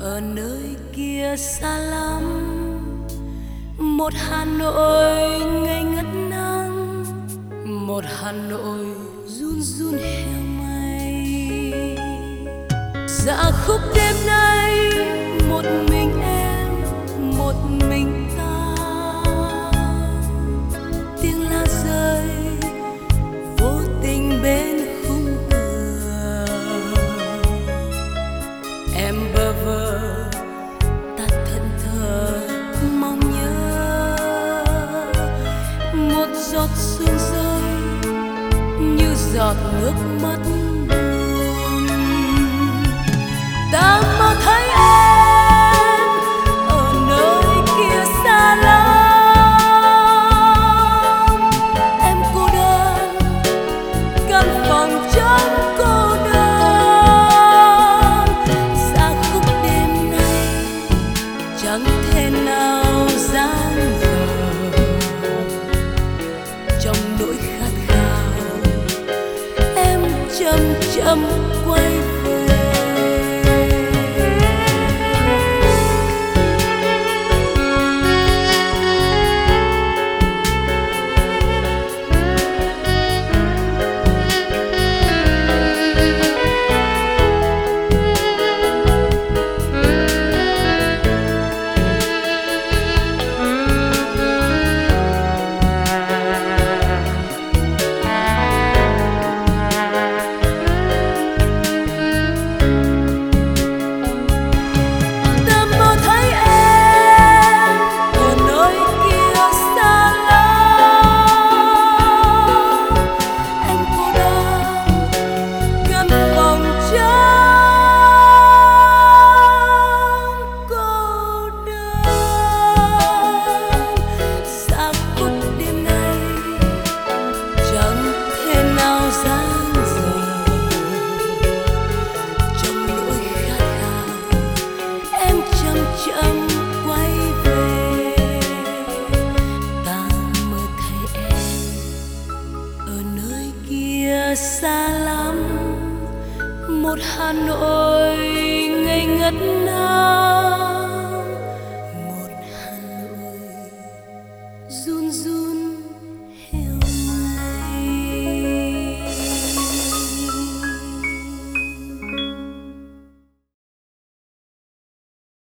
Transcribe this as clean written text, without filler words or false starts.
ở nơi kia xa lắm, một Hà Nội ngây ngất nắng, một Hà Nội run run heo mây. Dạ khúc đêm nay một mình em, một mình ta, tiếng lá rơi vô tình bên khung cửa. Em bơ vơ ta thẫn thờ mong nhớ, một giọt sương rơi như giọt nước mắt buồn. Ta mơ thấy em ở nơi kia xa lắm, em cô đơn căn phòng trống cô đơn. Xa khúc đêm nay chẳng thể nào giang dở, trong nỗi khát khao em chậm chậm quay về. Chậm quay về, ta mơ thấy em ở nơi kia xa lắm, một Hà Nội ngây ngất.